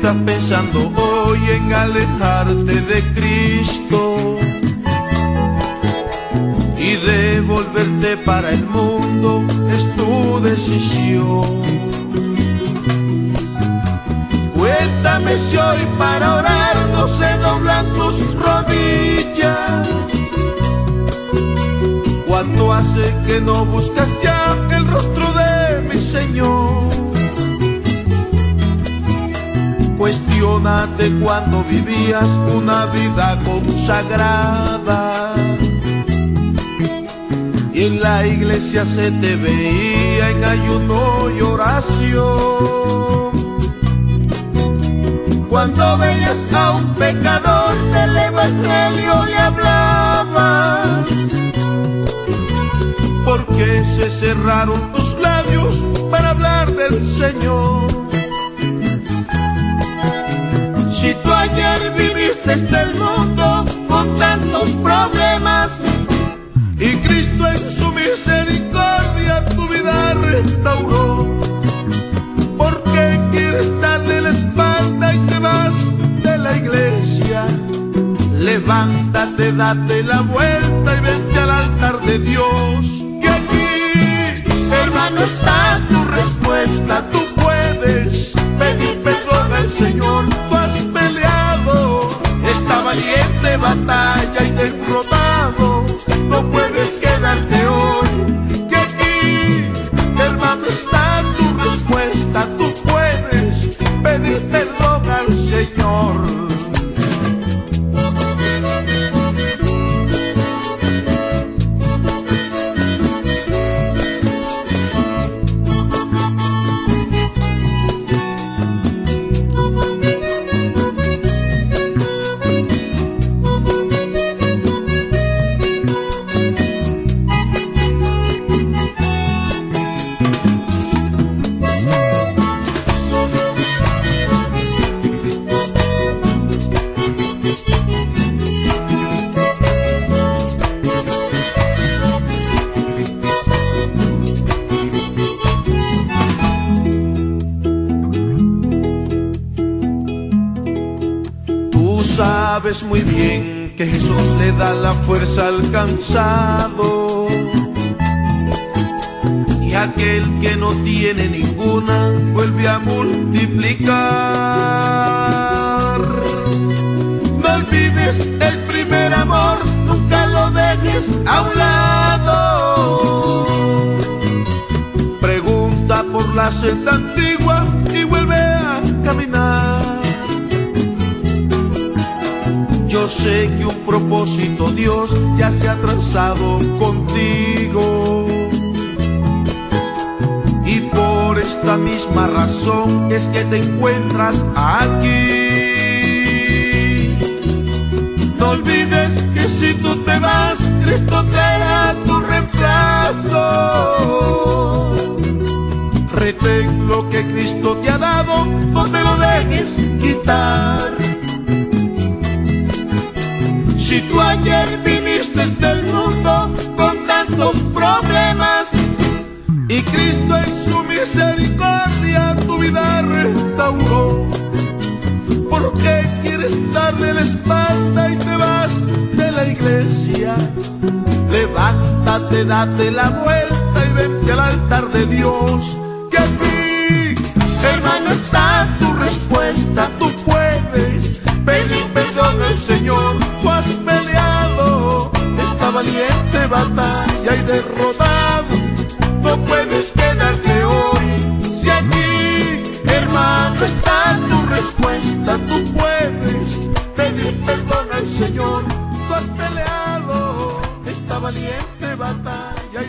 estás pensando hoy en alejarte de Cristo y de volverte para el mundo, es tu decisión. Cuéntame si hoy para orar no se doblan tus rodillas. ¿Cuánto hace que no buscas ya el rostro de mi Señor? Cuestiónate cuando vivías una vida consagrada y en la iglesia se te veía en ayuno y oración. Cuando veías a un pecador del evangelio le hablabas. ¿Por qué se cerraron tus labios para hablar del Señor? Si tú ayer viviste el mundo con tantos problemas y Cristo en su misericordia tu vida restauró, ¿por qué quieres darle la espalda y te vas de la iglesia? Levántate, date la vuelta y vente al altar de Dios, que aquí, hermano, está tu respuesta. Tú puedes pedir perdón al Señor. Tú has peleado esta valiente batalla y derrotado. No puedes quedarte hoy, que aquí, hermano, está tu respuesta. Tú puedes pedir perdón al Señor. Sabes muy bien que Jesús le da la fuerza al cansado, y aquel que no tiene ninguna vuelve a multiplicar. No olvides el primer amor, nunca lo dejes a un lado. Pregunta por la senda antigua y vuelve a caminar. Yo sé que un propósito Dios ya se ha trazado contigo, y por esta misma razón es que te encuentras aquí. No olvides que si tú te vas, Cristo traerá tu reemplazo. Retén lo que Cristo te ha dado, no te lo dejes quitar. Si tú ayer viniste del mundo con tantos problemas y Cristo en su misericordia tu vida restauró, ¿por qué quieres darle la espalda y te vas de la iglesia? Levántate, date la vuelta y vente al altar de Dios, que aquí, hermano, está tu respuesta. Tú puedes pedir perdón al Señor. Tú has peleado esta valiente batalla y derrotado. No puedes quedarte hoy, si aquí, hermano, está tu respuesta. Tú puedes pedir perdón al Señor. Tú has peleado esta valiente batalla